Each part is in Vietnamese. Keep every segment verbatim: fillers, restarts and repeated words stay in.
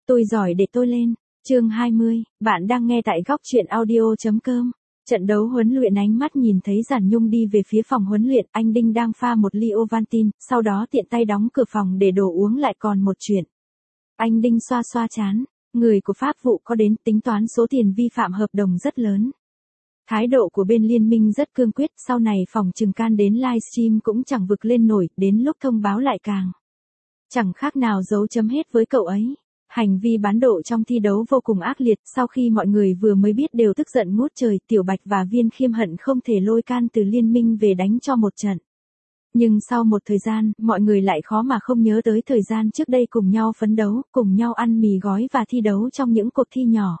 Tôi giỏi để tôi lên. Chương hai mươi, bạn đang nghe tại góc truyện audio chấm com. Trận đấu huấn luyện ánh mắt nhìn thấy Giản Nhung đi về phía phòng huấn luyện, anh Đinh đang pha một ly Ovaltine, sau đó tiện tay đóng cửa phòng để đồ uống lại còn một chuyện. Anh Đinh xoa xoa trán, người của pháp vụ có đến tính toán số tiền vi phạm hợp đồng rất lớn. Thái độ của bên liên minh rất cương quyết, sau này phòng trừng can đến livestream cũng chẳng vực lên nổi, đến lúc thông báo lại càng. Chẳng khác nào dấu chấm hết với cậu ấy. Hành vi bán độ trong thi đấu vô cùng ác liệt, sau khi mọi người vừa mới biết đều tức giận ngút trời, Tiểu Bạch và Viên Khiêm hận không thể lôi can từ liên minh về đánh cho một trận. Nhưng sau một thời gian, mọi người lại khó mà không nhớ tới thời gian trước đây cùng nhau phấn đấu, cùng nhau ăn mì gói và thi đấu trong những cuộc thi nhỏ.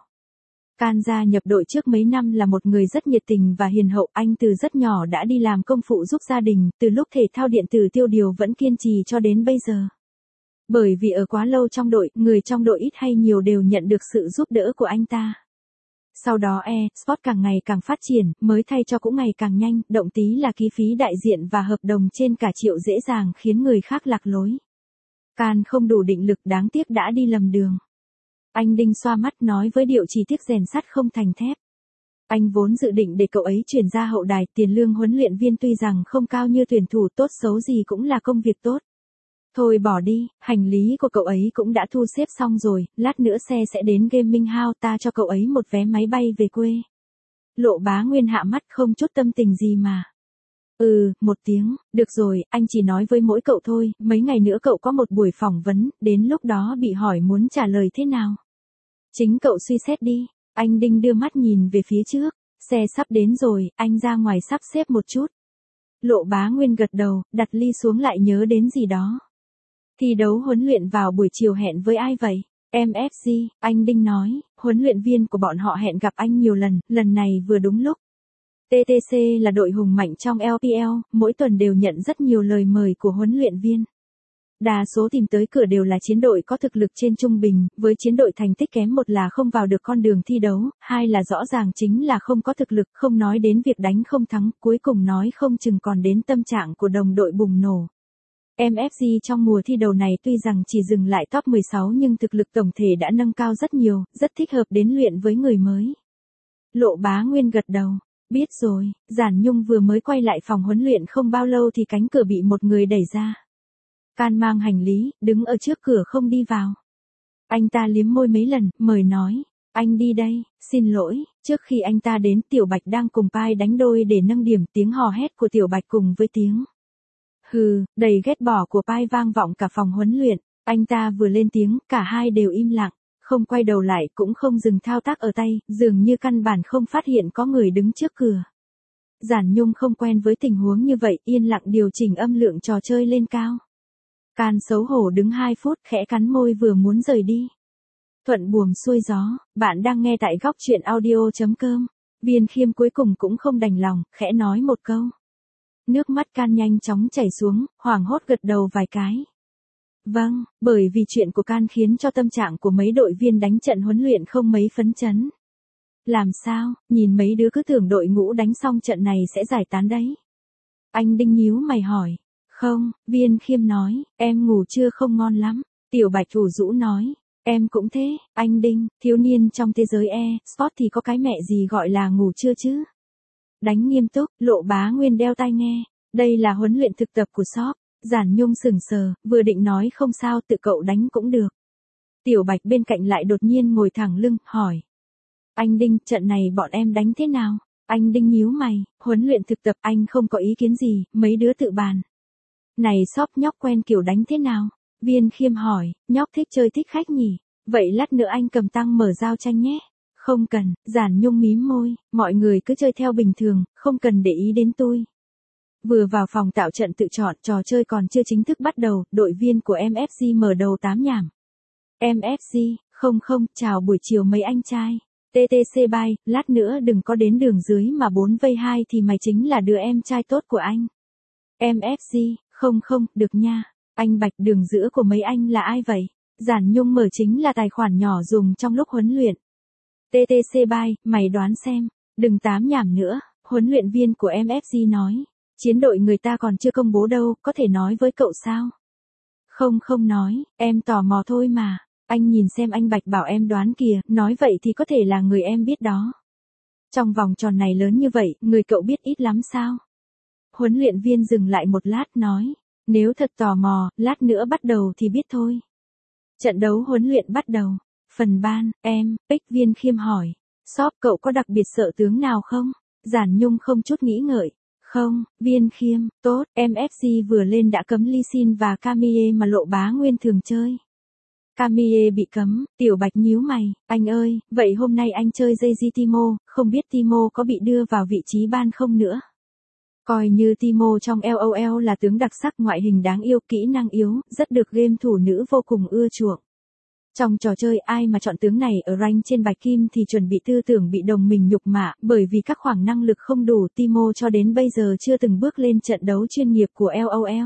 Can gia nhập đội trước mấy năm là một người rất nhiệt tình và hiền hậu, anh từ rất nhỏ đã đi làm công phụ giúp gia đình, từ lúc thể thao điện tử tiêu điều vẫn kiên trì cho đến bây giờ. Bởi vì ở quá lâu trong đội, người trong đội ít hay nhiều đều nhận được sự giúp đỡ của anh ta. Sau đó e-sport càng ngày càng phát triển, mới thay cho cũng ngày càng nhanh, động tí là ký phí đại diện và hợp đồng trên cả triệu dễ dàng khiến người khác lạc lối. Can không đủ định lực, đáng tiếc đã đi lầm đường. Anh Đinh xoa mắt nói với điệu chỉ tiếc rèn sắt không thành thép. Anh vốn dự định để cậu ấy chuyển ra hậu đài, tiền lương huấn luyện viên tuy rằng không cao như tuyển thủ, tốt xấu gì cũng là công việc tốt. Thôi bỏ đi, hành lý của cậu ấy cũng đã thu xếp xong rồi, lát nữa xe sẽ đến Gaming House, ta cho cậu ấy một vé máy bay về quê. Lộ Bá Nguyên hạ mắt không chút tâm tình gì mà. Ừ, một tiếng, được rồi, anh chỉ nói với mỗi cậu thôi, mấy ngày nữa cậu có một buổi phỏng vấn, đến lúc đó bị hỏi muốn trả lời thế nào. Chính cậu suy xét đi, anh Đinh đưa mắt nhìn về phía trước, xe sắp đến rồi, anh ra ngoài sắp xếp một chút. Lộ Bá Nguyên gật đầu, đặt ly xuống lại nhớ đến gì đó. Thi đấu huấn luyện vào buổi chiều hẹn với ai vậy? em ép xê, anh Đinh nói, huấn luyện viên của bọn họ hẹn gặp anh nhiều lần, lần này vừa đúng lúc. tê tê xê là đội hùng mạnh trong lờ pê lờ, mỗi tuần đều nhận rất nhiều lời mời của huấn luyện viên. Đa số tìm tới cửa đều là chiến đội có thực lực trên trung bình, với chiến đội thành tích kém, một là không vào được con đường thi đấu, hai là rõ ràng chính là không có thực lực, không nói đến việc đánh không thắng, cuối cùng nói không chừng còn đến tâm trạng của đồng đội bùng nổ. em ép xê trong mùa thi đầu này tuy rằng chỉ dừng lại top mười sáu nhưng thực lực tổng thể đã nâng cao rất nhiều, rất thích hợp đến luyện với người mới. Lộ Bá Nguyên gật đầu, biết rồi. Giản Nhung vừa mới quay lại phòng huấn luyện không bao lâu thì cánh cửa bị một người đẩy ra. Can mang hành lý, đứng ở trước cửa không đi vào. Anh ta liếm môi mấy lần, mời nói, anh đi đây, xin lỗi. Trước khi anh ta đến, Tiểu Bạch đang cùng Pai đánh đôi để nâng điểm, tiếng hò hét của Tiểu Bạch cùng với tiếng hừ, đầy ghét bỏ của Pai vang vọng cả phòng huấn luyện. Anh ta vừa lên tiếng, cả hai đều im lặng, không quay đầu lại cũng không dừng thao tác ở tay, dường như căn bản không phát hiện có người đứng trước cửa. Giản Nhung không quen với tình huống như vậy, yên lặng điều chỉnh âm lượng trò chơi lên cao. Can xấu hổ đứng hai phút, khẽ cắn môi vừa muốn rời đi. Thuận buồm xuôi gió, bạn đang nghe tại góc truyện audio chấm com. Viên Khiêm cuối cùng cũng không đành lòng, khẽ nói một câu. Nước mắt Can nhanh chóng chảy xuống, hoảng hốt gật đầu vài cái. Vâng, bởi vì chuyện của Can khiến cho tâm trạng của mấy đội viên đánh trận huấn luyện không mấy phấn chấn. Làm sao, nhìn mấy đứa cứ tưởng đội ngũ đánh xong trận này sẽ giải tán đấy. Anh Đinh nhíu mày hỏi. Không, Viên Khiêm nói, em ngủ trưa không ngon lắm. Tiểu Bạch thủ rũ nói, em cũng thế. Anh Đinh, thiếu niên trong thế giới e-sport thì có cái mẹ gì gọi là ngủ trưa chứ? Đánh nghiêm túc, Lộ Bá Nguyên đeo tai nghe. Đây là huấn luyện thực tập của shop. Giản Nhung sững sờ, vừa định nói không sao, tự cậu đánh cũng được. Tiểu Bạch bên cạnh lại đột nhiên ngồi thẳng lưng, hỏi. Anh Đinh, trận này bọn em đánh thế nào? Anh Đinh nhíu mày, huấn luyện thực tập anh không có ý kiến gì, mấy đứa tự bàn. Này shop, nhóc quen kiểu đánh thế nào? Viên Khiêm hỏi, nhóc thích chơi thích khách nhỉ? Vậy lát nữa anh cầm tăng mở giao tranh nhé. Không cần, Giản Nhung mím môi, mọi người cứ chơi theo bình thường, không cần để ý đến tôi. Vừa vào phòng tạo trận tự chọn, trò chơi còn chưa chính thức bắt đầu, đội viên của em ép xê mở đầu tám nhảm. em ép xê, không không, chào buổi chiều mấy anh trai. tê tê xê bye, lát nữa đừng có đến đường dưới mà bốn vây hai thì mày chính là đứa em trai tốt của anh. em ép xê, không không, được nha. Anh Bạch, đường giữa của mấy anh là ai vậy? Giản Nhung mở chính là tài khoản nhỏ dùng trong lúc huấn luyện. tê tê xê bye, mày đoán xem. Đừng tám nhảm nữa, huấn luyện viên của em ép xê nói. Chiến đội người ta còn chưa công bố đâu, có thể nói với cậu sao? Không không nói, em tò mò thôi mà. Anh nhìn xem anh Bạch bảo em đoán kìa, nói vậy thì có thể là người em biết đó. Trong vòng tròn này lớn như vậy, người cậu biết ít lắm sao? Huấn luyện viên dừng lại một lát nói, nếu thật tò mò, lát nữa bắt đầu thì biết thôi. Trận đấu huấn luyện bắt đầu. Phần ban, em, Bích Viên Khiêm hỏi. Shop cậu có đặc biệt sợ tướng nào không? Giản Nhung không chút nghĩ ngợi. Không, Viên Khiêm, tốt, em ép xê vừa lên đã cấm Lee Sin và Camille mà Lộ Bá Nguyên thường chơi. Camille bị cấm, Tiểu Bạch nhíu mày, anh ơi, vậy hôm nay anh chơi dây di Timo, không biết Timo có bị đưa vào vị trí ban không nữa? Coi như Timo trong LOL là tướng đặc sắc, ngoại hình đáng yêu, kỹ năng yếu, rất được game thủ nữ vô cùng ưa chuộng. Trong trò chơi ai mà chọn tướng này ở rank trên bạch kim thì chuẩn bị tư tưởng bị đồng mình nhục mạ, bởi vì các khoảng năng lực không đủ. Timo cho đến bây giờ chưa từng bước lên trận đấu chuyên nghiệp của LOL.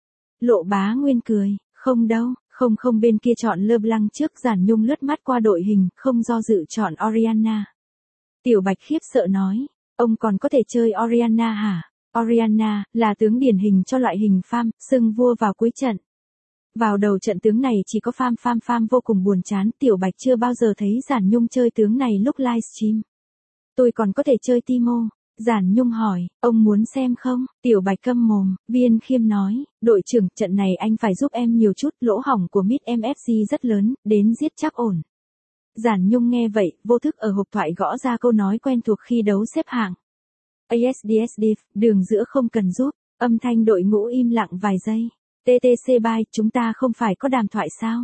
Lộ Bá Nguyên cười, không đâu, không không bên kia chọn LeBlanc trước. Giản Nhung lướt mắt qua đội hình, không do dự chọn Orianna. Tiểu Bạch khiếp sợ nói, ông còn có thể chơi Orianna hả? Orianna là tướng điển hình cho loại hình farm, xưng vua vào cuối trận. Vào đầu trận tướng này chỉ có farm farm farm vô cùng buồn chán. Tiểu Bạch chưa bao giờ thấy Giản Nhung chơi tướng này lúc livestream. Tôi còn có thể chơi Timo. Giản Nhung hỏi, ông muốn xem không? Tiểu Bạch câm mồm. Viên Khiêm nói, đội trưởng, trận này anh phải giúp em nhiều chút, lỗ hổng của mid em ép xê rất lớn, đến giết chắc ổn. Giản Nhung nghe vậy, vô thức ở hộp thoại gõ ra câu nói quen thuộc khi đấu xếp hạng. a ét đê ét div, đường giữa không cần giúp, âm thanh đội ngũ im lặng vài giây. tê tê xê Bye, chúng ta không phải có đàm thoại sao?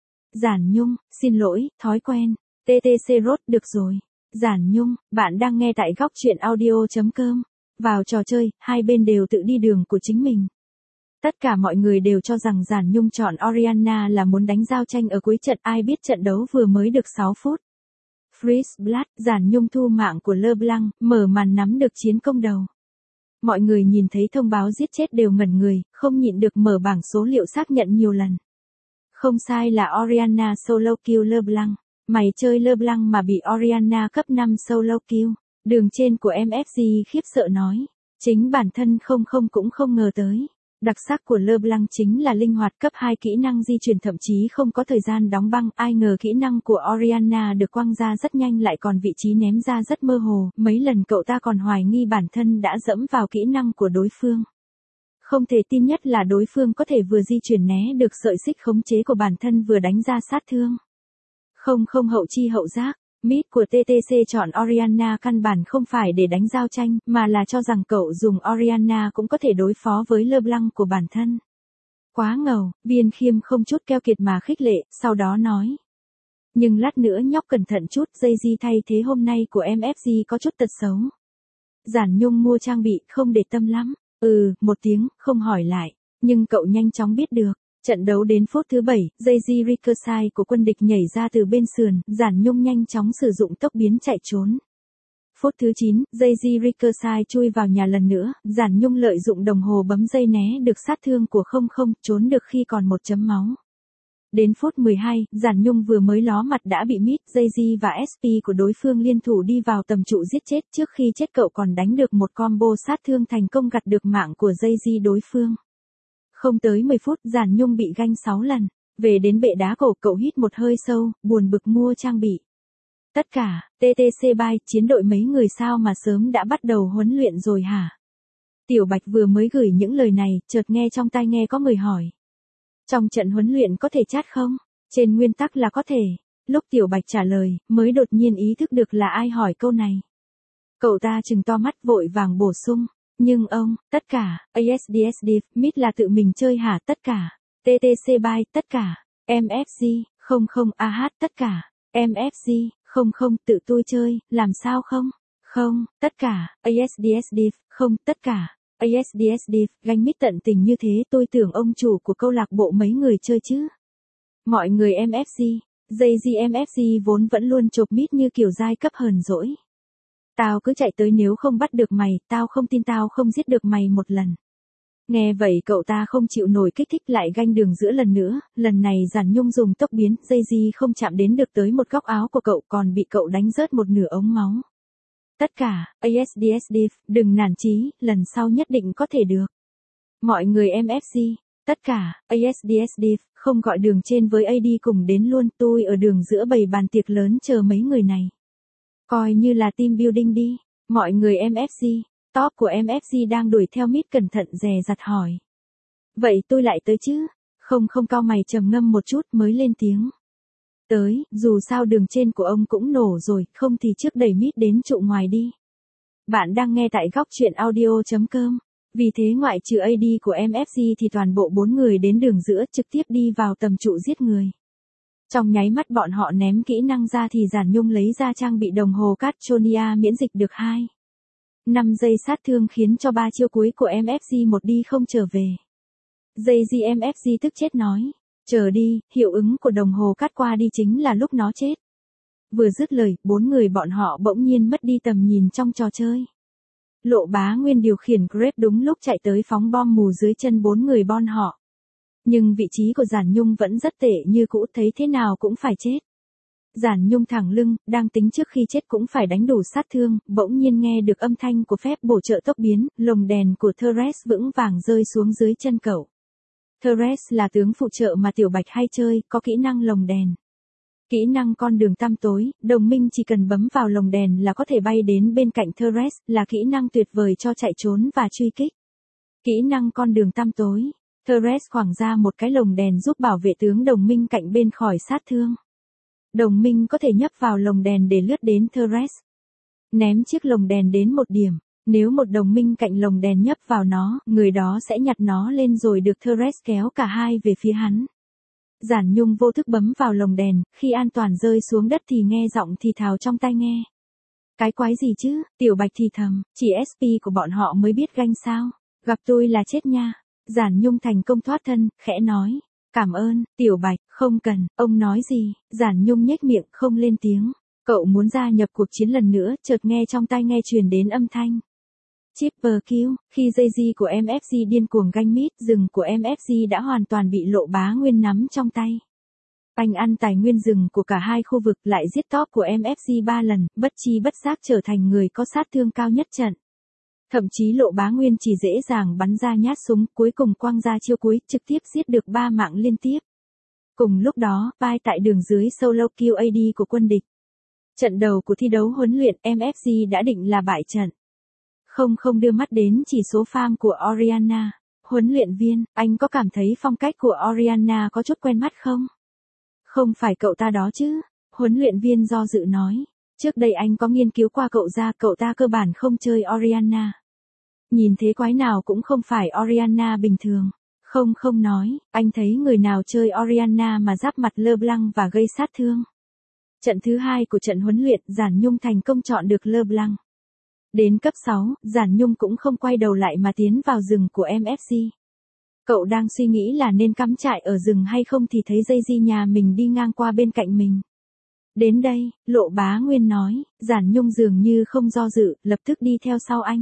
Giản Nhung, xin lỗi, thói quen. tê tê xê Rốt, được rồi. Giản Nhung, bạn đang nghe tại góc truyện audio chấm com. Vào trò chơi, hai bên đều tự đi đường của chính mình. Tất cả mọi người đều cho rằng Giản Nhung chọn Orianna là muốn đánh giao tranh ở cuối trận, ai biết trận đấu vừa mới được sáu phút. Freeze Blood, Giản Nhung thu mạng của LeBlanc, mở màn nắm được chiến công đầu. Mọi người nhìn thấy thông báo giết chết đều ngẩn người, không nhịn được mở bảng số liệu xác nhận nhiều lần. Không sai, là Orianna solo kill LeBlanc. Mày chơi LeBlanc mà bị Orianna cấp năm solo kill. Đường trên của em ép xê khiếp sợ nói. Chính bản thân không không cũng không ngờ tới. Đặc sắc của LeBlanc chính là linh hoạt, cấp hai kỹ năng di chuyển thậm chí không có thời gian đóng băng. Ai ngờ kỹ năng của Orianna được quăng ra rất nhanh, lại còn vị trí ném ra rất mơ hồ. Mấy lần cậu ta còn hoài nghi bản thân đã dẫm vào kỹ năng của đối phương. Không thể tin nhất là đối phương có thể vừa di chuyển né được sợi xích khống chế của bản thân vừa đánh ra sát thương. Không không hậu chi hậu giác. Mid của tê tê xê chọn Orianna căn bản không phải để đánh giao tranh, mà là cho rằng cậu dùng Orianna cũng có thể đối phó với LeBlanc của bản thân. Quá ngầu, Viên Khiêm không chút keo kiệt mà khích lệ, sau đó nói. Nhưng lát nữa nhóc cẩn thận chút, dây di thay thế hôm nay của em ép xê có chút tật xấu. Giản Nhung mua trang bị không để tâm lắm. Ừ, một tiếng, không hỏi lại. Nhưng cậu nhanh chóng biết được. Trận đấu đến phút thứ bảy, dây di Ricochet của quân địch nhảy ra từ bên sườn, Giản Nhung nhanh chóng sử dụng tốc biến chạy trốn. Phút thứ chín, dây di Ricochet chui vào nhà lần nữa, Giản Nhung lợi dụng đồng hồ bấm dây né được sát thương của không không, trốn được khi còn một chấm máu. Đến phút mười hai, Giản Nhung vừa mới ló mặt đã bị mid, dây di và ét pê của đối phương liên thủ đi vào tầm trụ giết chết, trước khi chết cậu còn đánh được một combo sát thương thành công gặt được mạng của dây di đối phương. Không tới mười phút, Giản Nhung bị ganh sáu lần. Về đến bệ đá cổ, cậu hít một hơi sâu, buồn bực mua trang bị. Tất cả, tê tê xê Bye, chiến đội mấy người sao mà sớm đã bắt đầu huấn luyện rồi hả? Tiểu Bạch vừa mới gửi những lời này, chợt nghe trong tai nghe có người hỏi. Trong trận huấn luyện có thể chat không? Trên nguyên tắc là có thể. Lúc Tiểu Bạch trả lời, mới đột nhiên ý thức được là ai hỏi câu này. Cậu ta trừng to mắt vội vàng bổ sung. Nhưng ông, tất cả, a ét đê ét div, mid là tự mình chơi hả? Tất cả, tê tê xê Bye, tất cả, em ép xê, không không a hát, tất cả, em ép xê, không không, tự tôi chơi, làm sao không? Không, tất cả, a ét đê ét div, không, tất cả, a ét đê ét div, ganh mid tận tình như thế, tôi tưởng ông chủ của câu lạc bộ mấy người chơi chứ. Mọi người em ép xê, dây di em ép xê vốn vẫn luôn chộp mid như kiểu giai cấp hờn dỗi. Tao cứ chạy tới, nếu không bắt được mày, tao không tin tao không giết được mày một lần. Nghe vậy cậu ta không chịu nổi kích thích, lại ganh đường giữa lần nữa, lần này Giản Nhung dùng tốc biến, dây di không chạm đến được tới một góc áo của cậu, còn bị cậu đánh rớt một nửa ống máu. Tất cả, a ét đê ét div, đừng nản chí, lần sau nhất định có thể được. Mọi người em ép xê, Tất cả, a ét đê ét đê, không gọi đường trên với a đê cùng đến luôn, tôi ở đường giữa bày bàn tiệc lớn chờ mấy người này. Coi như là team building đi, mọi người em ép xê, top của em ép xê đang đuổi theo mít cẩn thận dè dặt hỏi. Vậy tôi lại tới chứ? Không không cau mày trầm ngâm một chút mới lên tiếng. Tới, dù sao đường trên của ông cũng nổ rồi, không thì trước đẩy mít đến trụ ngoài đi. Bạn đang nghe tại góc truyện audio.com. Vì thế ngoại trừ a đê của em ép xê thì toàn bộ bốn người đến đường giữa trực tiếp đi vào tầm trụ giết người. Trong nháy mắt bọn họ ném kỹ năng ra thì Giản Nhung lấy ra trang bị đồng hồ Catchonia miễn dịch được hai. năm giây sát thương khiến cho ba chiêu cuối của em ép xê một đi không trở về. Dây gì em ép xê tức chết nói. Chờ đi, hiệu ứng của đồng hồ cắt qua đi chính là lúc nó chết. Vừa dứt lời, bốn người bọn họ bỗng nhiên mất đi tầm nhìn trong trò chơi. Lộ Bá Nguyên điều khiển Grape đúng lúc chạy tới phóng bom mù dưới chân bốn người bọn họ. Nhưng vị trí của Giản Nhung vẫn rất tệ như cũ, thấy thế nào cũng phải chết. Giản Nhung thẳng lưng, đang tính trước khi chết cũng phải đánh đủ sát thương, bỗng nhiên nghe được âm thanh của phép bổ trợ tốc biến, lồng đèn của Thresh vững vàng rơi xuống dưới chân cậu. Thresh là tướng phụ trợ mà Tiểu Bạch hay chơi, có kỹ năng lồng đèn. Kỹ năng con đường tăm tối, đồng minh chỉ cần bấm vào lồng đèn là có thể bay đến bên cạnh Thresh, là kỹ năng tuyệt vời cho chạy trốn và truy kích. Kỹ năng con đường tăm tối, Thresh khoảng ra một cái lồng đèn giúp bảo vệ tướng đồng minh cạnh bên khỏi sát thương. Đồng minh có thể nhấp vào lồng đèn để lướt đến Thresh. Ném chiếc lồng đèn đến một điểm, nếu một đồng minh cạnh lồng đèn nhấp vào nó, người đó sẽ nhặt nó lên rồi được Thresh kéo cả hai về phía hắn. Giản Nhung vô thức bấm vào lồng đèn, khi an toàn rơi xuống đất thì nghe giọng thì thào trong tai nghe. Cái quái gì chứ, Tiểu Bạch thì thầm, chỉ ét pê của bọn họ mới biết ganh sao, gặp tôi là chết nha. Giản Nhung thành công thoát thân, khẽ nói. Cảm ơn, Tiểu Bạch, không cần, ông nói gì, Giản Nhung nhếch miệng không lên tiếng. Cậu muốn gia nhập cuộc chiến lần nữa, chợt nghe trong tai nghe truyền đến âm thanh. Triple kill, khi dây di của em ép xê điên cuồng ganh mít, rừng của em ép xê đã hoàn toàn bị Lộ Bá Nguyên nắm trong tay. Anh ăn tài nguyên rừng của cả hai khu vực lại giết top của em ép xê ba lần, bất chi bất giác trở thành người có sát thương cao nhất trận. Thậm chí Lộ Bá Nguyên chỉ dễ dàng bắn ra nhát súng, cuối cùng quăng ra chiêu cuối, trực tiếp giết được ba mạng liên tiếp. Cùng lúc đó, vai tại đường dưới solo kill a đê của quân địch. Trận đầu của thi đấu huấn luyện em ép xê đã định là bại trận. Không không đưa mắt đến chỉ số farm của Orianna. Huấn luyện viên, anh có cảm thấy phong cách của Orianna có chút quen mắt không? Không phải cậu ta đó chứ? Huấn luyện viên do dự nói. Trước đây anh có nghiên cứu qua cậu ra, cậu ta cơ bản không chơi Orianna. Nhìn thế quái nào cũng không phải Orianna bình thường. Không không nói, anh thấy người nào chơi Orianna mà giáp mặt LeBlanc và gây sát thương. Trận thứ hai của trận huấn luyện, Giản Nhung thành công chọn được LeBlanc. Đến cấp sáu, Giản Nhung cũng không quay đầu lại mà tiến vào rừng của em ép xê. Cậu đang suy nghĩ là nên cắm trại ở rừng hay không thì thấy dây di nhà mình đi ngang qua bên cạnh mình. Đến đây, Lộ Bá Nguyên nói, Giản Nhung dường như không do dự, lập tức đi theo sau anh.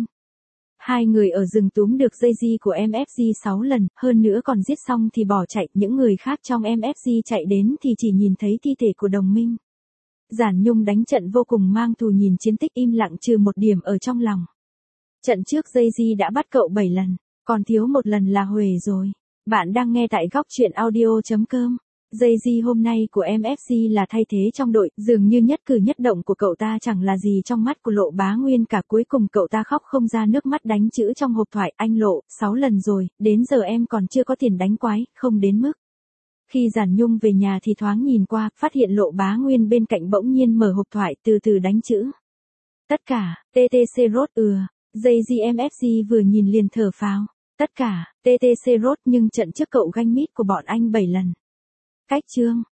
Hai người ở rừng túm được dây di của em ép xê sáu lần, hơn nữa còn giết xong thì bỏ chạy, những người khác trong em ép xê chạy đến thì chỉ nhìn thấy thi thể của đồng minh. Giản Nhung đánh trận vô cùng mang thù nhìn chiến tích im lặng trừ một điểm ở trong lòng. Trận trước dây di đã bắt cậu bảy lần, còn thiếu một lần là huề rồi. Bạn đang nghe tại góc truyện audio.com. Dây di hôm nay của em ép xê là thay thế trong đội, dường như nhất cử nhất động của cậu ta chẳng là gì trong mắt của Lộ Bá Nguyên cả, cuối cùng cậu ta khóc không ra nước mắt đánh chữ trong hộp thoại, anh Lộ, sáu lần rồi, đến giờ em còn chưa có tiền đánh quái, không đến mức. Khi Giản Nhung về nhà thì thoáng nhìn qua, phát hiện Lộ Bá Nguyên bên cạnh bỗng nhiên mở hộp thoại từ từ đánh chữ. Tất cả, tê tê xê rốt ừa, dây di em ép xê vừa nhìn liền thở phào. Tất cả, tê tê xê rốt nhưng trận trước cậu ganh mít của bọn anh bảy lần. Cách chương,